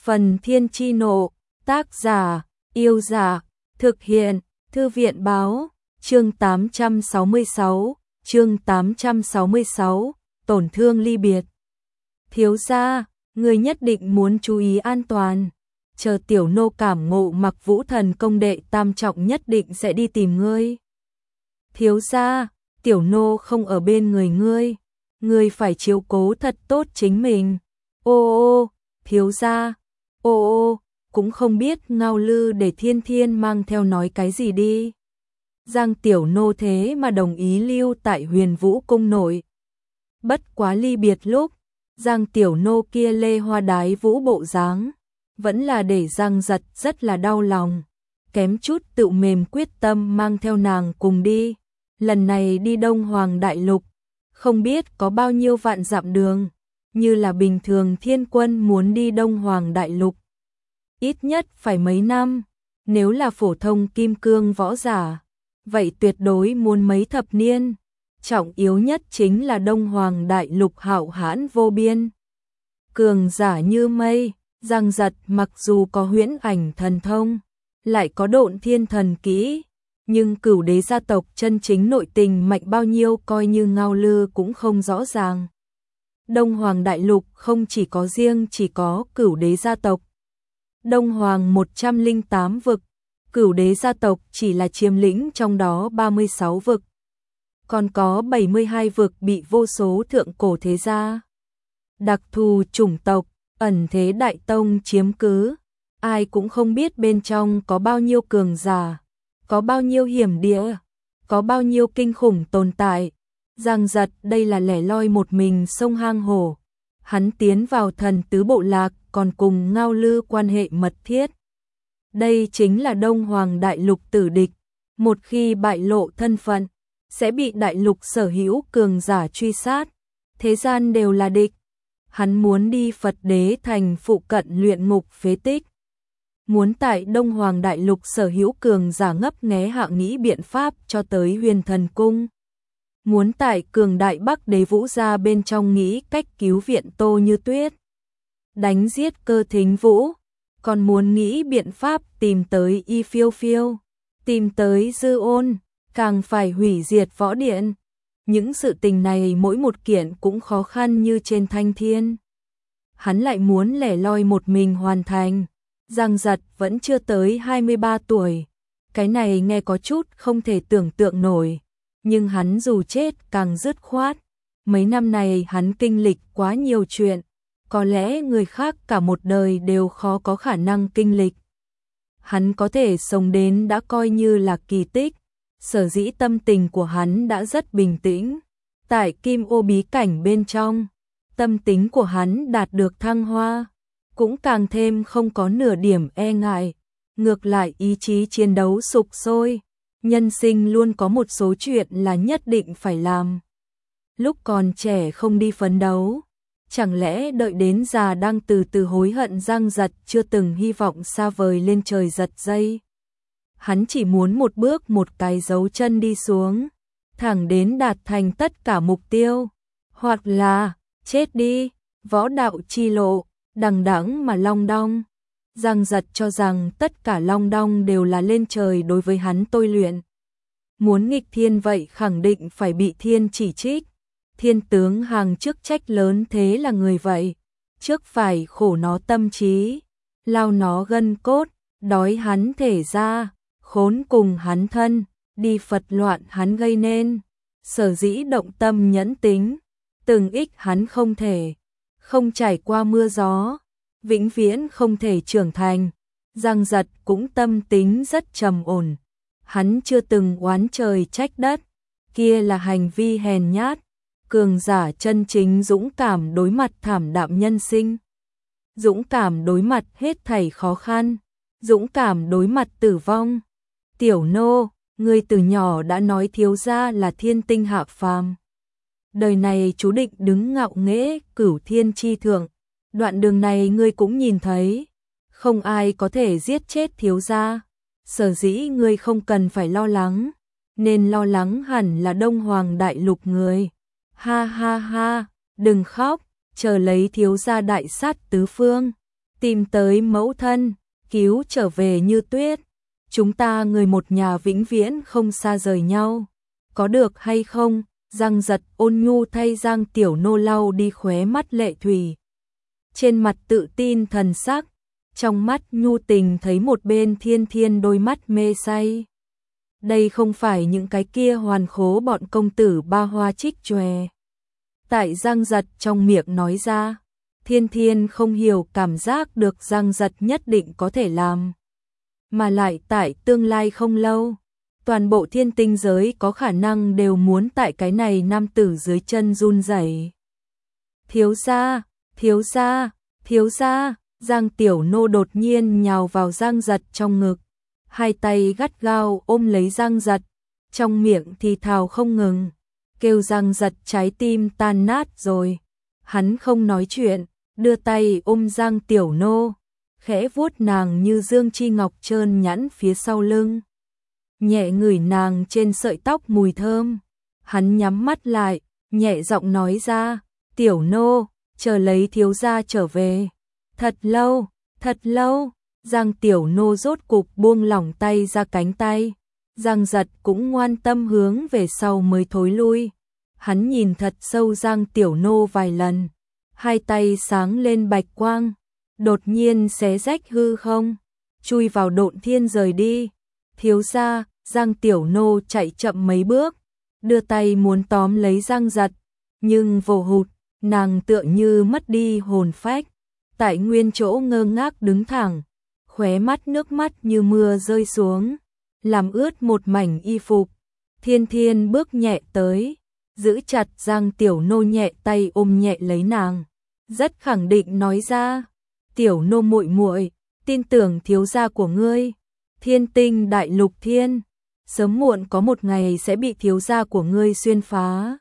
Phần Thiên Chi Nộ, tác giả, Yêu Dạ, thực hiện, Thư viện Báo, chương 866, tổn thương ly biệt. Thiếu gia, người nhất định muốn chú ý an toàn, chờ tiểu nô cảm ngộ Mặc Vũ thần công đệ tam trọng nhất định sẽ đi tìm ngươi. Thiếu gia, tiểu nô không ở bên ngươi phải chiếu cố thật tốt chính mình. Ô, thiếu gia, ô, cũng không biết Ngao Lư để Thiên Thiên mang theo nói cái gì đi. Giang tiểu nô thế mà đồng ý lưu tại Huyền Vũ cung nội. Bất quá ly biệt lúc, Giang tiểu nô kia lê hoa đái vũ bộ dáng, vẫn là để Giang Giật rất là đau lòng, kém chút tự mềm quyết tâm mang theo nàng cùng đi. Lần này đi Đông Hoàng Đại Lục, không biết có bao nhiêu vạn dặm đường, như là bình thường thiên quân muốn đi Đông Hoàng Đại Lục. Ít nhất phải mấy năm, nếu là phổ thông kim cương võ giả, vậy tuyệt đối muốn mấy thập niên. Trọng yếu nhất chính là Đông Hoàng Đại Lục hạo hãn vô biên. Cường giả như mây, Giang Giật mặc dù có huyễn ảnh thần thông, lại có độn thiên thần kỹ, nhưng Cửu Đế gia tộc chân chính nội tình mạnh bao nhiêu coi như Ngao Lư cũng không rõ ràng. Đông Hoàng Đại Lục không chỉ có Cửu Đế gia tộc. Đông Hoàng 108 vực, Cửu Đế gia tộc chỉ là chiếm lĩnh trong đó 36 vực. Còn có 72 vực bị vô số thượng cổ thế gia, đặc thù chủng tộc, ẩn thế đại tông chiếm cứ. Ai cũng không biết bên trong có bao nhiêu cường giả, có bao nhiêu hiểm địa, có bao nhiêu kinh khủng tồn tại. Giang Giật đây là lẻ loi một mình sông hang hổ. Hắn tiến vào thần tứ bộ lạc còn cùng Ngao Lư quan hệ mật thiết. Đây chính là Đông Hoàng Đại Lục tử địch. Một khi bại lộ thân phận, sẽ bị đại lục sở hữu cường giả truy sát. Thế gian đều là địch. Hắn muốn đi Phật Đế thành phụ cận luyện ngục phế tích. Muốn tại Đông Hoàng Đại Lục sở hữu cường giả ngấp nghé hạ nghĩ biện pháp cho tới Huyền Thần Cung. Muốn tại cường đại Bắc Đế Vũ gia bên trong nghĩ cách cứu viện Tô Như Tuyết, đánh giết Cơ Thính Vũ, còn muốn nghĩ biện pháp tìm tới Y Phiêu Phiêu, tìm tới Dư Ôn, càng phải hủy diệt võ điện. Những sự tình này mỗi một kiện cũng khó khăn như trên thanh thiên. Hắn lại muốn lẻ loi một mình hoàn thành. Giang Giật vẫn chưa tới 23 tuổi. Cái này nghe có chút không thể tưởng tượng nổi. Nhưng hắn dù chết càng dứt khoát. Mấy năm này hắn kinh lịch quá nhiều chuyện. Có lẽ người khác cả một đời đều khó có khả năng kinh lịch. Hắn có thể sống đến đã coi như là kỳ tích. Sở dĩ tâm tình của hắn đã rất bình tĩnh. Tại Kim Ô bí cảnh bên trong, tâm tính của hắn đạt được thăng hoa, cũng càng thêm không có nửa điểm e ngại. Ngược lại ý chí chiến đấu sục sôi. Nhân sinh luôn có một số chuyện là nhất định phải làm. Lúc còn trẻ không đi phấn đấu, chẳng lẽ đợi đến già đang từ từ hối hận. Giang Giật chưa từng hy vọng xa vời lên trời giật dây. Hắn chỉ muốn một bước một cái dấu chân đi xuống, thẳng đến đạt thành tất cả mục tiêu, hoặc là chết đi. Võ đạo chi lộ, đằng đẵng mà long đong. Giang Giật cho rằng tất cả long đong đều là lên trời đối với hắn tôi luyện. Muốn nghịch thiên vậy khẳng định phải bị thiên chỉ trích. Thiên tướng hàng chức trách lớn thế là người vậy, trước phải khổ nó tâm trí, lao nó gân cốt, đói hắn thể ra, khốn cùng hắn thân, đi Phật loạn hắn gây nên. Sở dĩ động tâm nhẫn tính, từng ích hắn không thể, không trải qua mưa gió, vĩnh viễn không thể trưởng thành. Giang Giật cũng tâm tính rất trầm ổn. Hắn chưa từng oán trời trách đất, kia là hành vi hèn nhát. Cường giả chân chính dũng cảm đối mặt thảm đạm nhân sinh, dũng cảm đối mặt hết thảy khó khăn, dũng cảm đối mặt tử vong. Tiểu nô, ngươi từ nhỏ đã nói thiếu gia là thiên tinh hạ phàm. Đời này chú định đứng ngạo nghễ cửu thiên chi thượng. Đoạn đường này ngươi cũng nhìn thấy, không ai có thể giết chết thiếu gia. Sở dĩ ngươi không cần phải lo lắng, nên lo lắng hẳn là Đông Hoàng Đại Lục người. Ha ha ha, đừng khóc, chờ lấy thiếu gia đại sát tứ phương. tìm tới mẫu thân, cứu trở về Như Tuyết. Chúng ta người một nhà vĩnh viễn không xa rời nhau. Có được hay không? Giang Giật ôn nhu thay Giang Tiểu Nô lau đi khóe mắt lệ thủy. Trên mặt tự tin thần sắc, trong mắt nhu tình thấy một bên Thiên Thiên đôi mắt mê say. Đây không phải những cái kia hoàn khố bọn công tử ba hoa trích chòe. Tại Giang Giật trong miệng nói ra, Thiên Thiên không hiểu cảm giác được Giang Giật nhất định có thể làm. Mà lại tại tương lai không lâu, toàn bộ thiên tinh giới có khả năng đều muốn tại cái này nam tử dưới chân run rẩy. Thiếu gia, thiếu gia, thiếu gia, Giang Tiểu Nô đột nhiên nhào vào Giang Giật trong ngực, hai tay gắt gao ôm lấy Giang Giật, trong miệng thì thào không ngừng, kêu Giang Giật trái tim tan nát rồi. Hắn không nói chuyện, đưa tay ôm Giang Tiểu Nô, khẽ vuốt nàng như dương chi ngọc trơn nhẵn phía sau lưng, nhẹ ngửi nàng trên sợi tóc mùi thơm. Hắn nhắm mắt lại, nhẹ giọng nói ra, Tiểu Nô, chờ lấy thiếu gia trở về. Thật lâu, thật lâu. Giang Tiểu Nô rốt cục buông lỏng tay ra cánh tay. Giang Giật cũng ngoan tâm hướng về sau mới thối lui. Hắn nhìn thật sâu Giang Tiểu Nô vài lần, hai tay sáng lên bạch quang, đột nhiên xé rách hư không, chui vào độn thiên rời đi. Thiếu gia, Giang Tiểu Nô chạy chậm mấy bước, đưa tay muốn tóm lấy Giang Giật, nhưng vô hụt, nàng tựa như mất đi hồn phách, tại nguyên chỗ ngơ ngác đứng thẳng, khóe mắt nước mắt như mưa rơi xuống, làm ướt một mảnh y phục. Thiên Thiên bước nhẹ tới, giữ chặt Giang Tiểu Nô nhẹ tay ôm nhẹ lấy nàng, rất khẳng định nói ra, Tiểu Nô muội muội, tin tưởng thiếu gia của ngươi, Thiên Tinh Đại Lục Thiên, sớm muộn có một ngày sẽ bị thiếu gia của ngươi xuyên phá.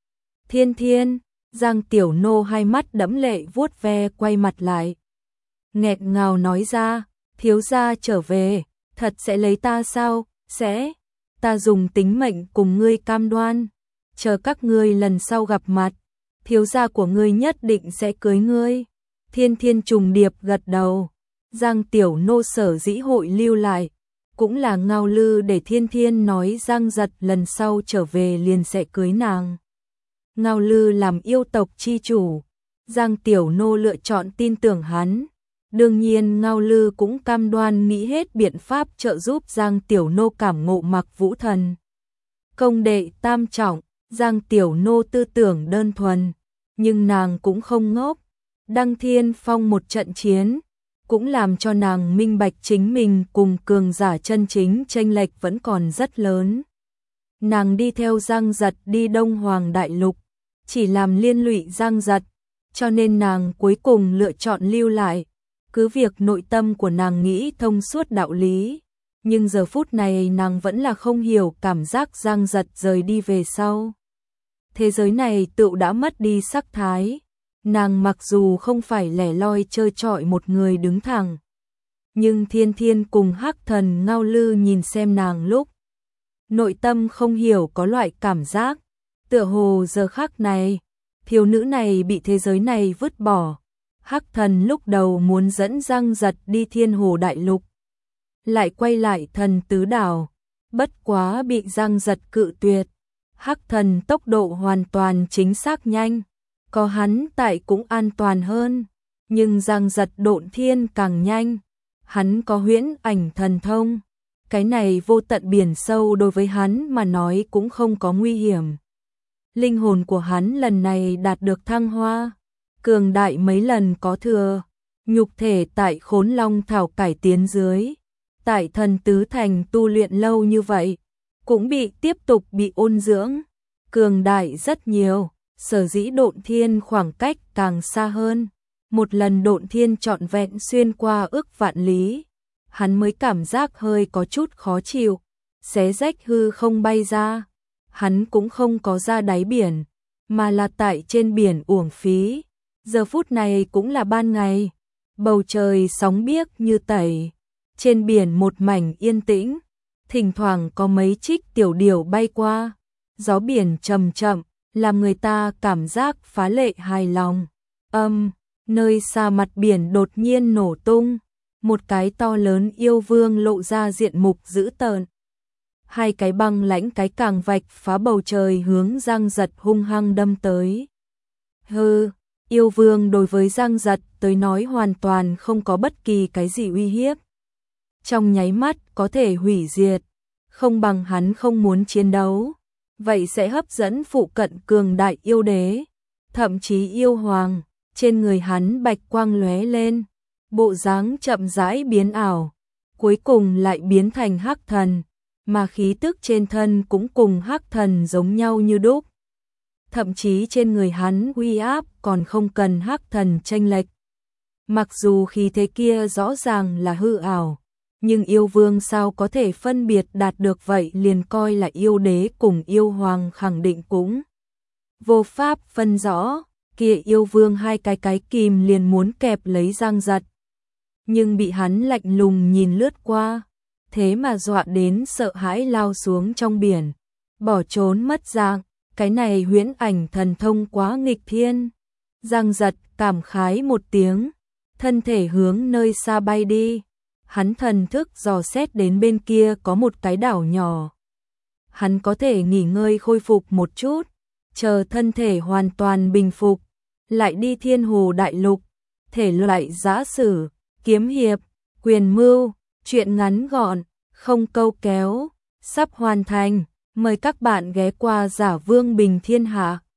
Thiên Thiên, Giang Tiểu Nô hai mắt đẫm lệ vuốt ve quay mặt lại, nghẹn ngào nói ra, thiếu gia trở về, thật sẽ lấy ta sao? Sẽ, ta dùng tính mệnh cùng ngươi cam đoan, chờ các ngươi lần sau gặp mặt, thiếu gia của ngươi nhất định sẽ cưới ngươi. Thiên Thiên trùng điệp gật đầu. Giang Tiểu Nô sở dĩ hội lưu lại, cũng là Ngao Lư để Thiên Thiên nói Giang Giật lần sau trở về liền sẽ cưới nàng. Ngao Lư làm yêu tộc chi chủ, Giang Tiểu Nô lựa chọn tin tưởng hắn. Đương nhiên Ngao Lư cũng cam đoan nghĩ hết biện pháp trợ giúp Giang Tiểu Nô cảm ngộ Mặc Vũ Thần. Công đệ tam trọng, Giang Tiểu Nô tư tưởng đơn thuần, nhưng nàng cũng không ngốc. Đăng Thiên Phong một trận chiến, cũng làm cho nàng minh bạch chính mình cùng cường giả chân chính chênh lệch vẫn còn rất lớn. Nàng đi theo Giang Giật đi Đông Hoàng Đại Lục, chỉ làm liên lụy Giang Giật, cho nên nàng cuối cùng lựa chọn lưu lại. Cứ việc nội tâm của nàng nghĩ thông suốt đạo lý, nhưng giờ phút này nàng vẫn là không hiểu cảm giác Giang Giật rời đi về sau. Thế giới này tựu đã mất đi sắc thái. Nàng mặc dù không phải lẻ loi chơi trọi một người đứng thẳng, nhưng Thiên Thiên cùng Hắc Thần Ngao Lư nhìn xem nàng lúc, nội tâm không hiểu có loại cảm giác, tựa hồ giờ khắc này, thiếu nữ này bị thế giới này vứt bỏ. Hắc Thần lúc đầu muốn dẫn Giang Giật đi Thiên Hồ Đại Lục, lại quay lại Thần Tứ Đảo, bất quá bị Giang Giật cự tuyệt. Hắc Thần tốc độ hoàn toàn chính xác nhanh, có hắn tại cũng an toàn hơn, nhưng Giang Giật độn thiên càng nhanh, hắn có huyễn ảnh thần thông, cái này vô tận biển sâu đối với hắn mà nói cũng không có nguy hiểm. Linh hồn của hắn lần này đạt được thăng hoa, cường đại mấy lần có thừa, nhục thể tại Khốn Long Thảo cải tiến dưới, tại Thần Tứ Thành tu luyện lâu như vậy, cũng tiếp tục bị ôn dưỡng, cường đại rất nhiều. Sở dĩ độn thiên khoảng cách càng xa hơn, một lần độn thiên trọn vẹn xuyên qua ức vạn lý, hắn mới cảm giác hơi có chút khó chịu, xé rách hư không bay ra. Hắn cũng không có ra đáy biển, mà là tại trên biển uổng phí. Giờ phút này cũng là ban ngày, bầu trời sóng biếc như tẩy, trên biển một mảnh yên tĩnh, thỉnh thoảng có mấy trích tiểu điểu bay qua, gió biển chậm chậm, làm người ta cảm giác phá lệ hài lòng. Nơi xa mặt biển đột nhiên nổ tung, một cái to lớn yêu vương lộ ra diện mục dữ tợn. Hai cái băng lãnh cái càng vạch phá bầu trời hướng Giang Giật hung hăng đâm tới. Hừ, yêu vương đối với Giang Giật tới nói hoàn toàn không có bất kỳ cái gì uy hiếp. Trong nháy mắt có thể hủy diệt, không bằng hắn không muốn chiến đấu, vậy sẽ hấp dẫn phụ cận cường đại yêu đế, thậm chí yêu hoàng. Trên người hắn bạch quang lóe lên, bộ dáng chậm rãi biến ảo, cuối cùng lại biến thành hắc thần, mà khí tức trên thân cũng cùng hắc thần giống nhau như đúc. Thậm chí trên người hắn uy áp còn không cần hắc thần chênh lệch. Mặc dù khí thế kia rõ ràng là hư ảo, nhưng yêu vương sao có thể phân biệt đạt được vậy, liền coi là yêu đế cùng yêu hoàng khẳng định cũng vô pháp phân rõ. Kia yêu vương hai cái kìm liền muốn kẹp lấy Giang Giật, nhưng bị hắn lạnh lùng nhìn lướt qua, thế mà dọa đến sợ hãi lao xuống trong biển, bỏ trốn mất dạng. Cái này huyễn ảnh thần thông quá nghịch thiên. Giang Giật cảm khái một tiếng, thân thể hướng nơi xa bay đi. Hắn thần thức dò xét đến bên kia có một cái đảo nhỏ. Hắn có thể nghỉ ngơi khôi phục một chút, chờ thân thể hoàn toàn bình phục, lại đi Thiên Hồ Đại Lục. Thể loại giã sử, kiếm hiệp, quyền mưu, truyện ngắn gọn, không câu kéo, sắp hoàn thành. Mời các bạn ghé qua Giả Vương Bình Thiên Hạ.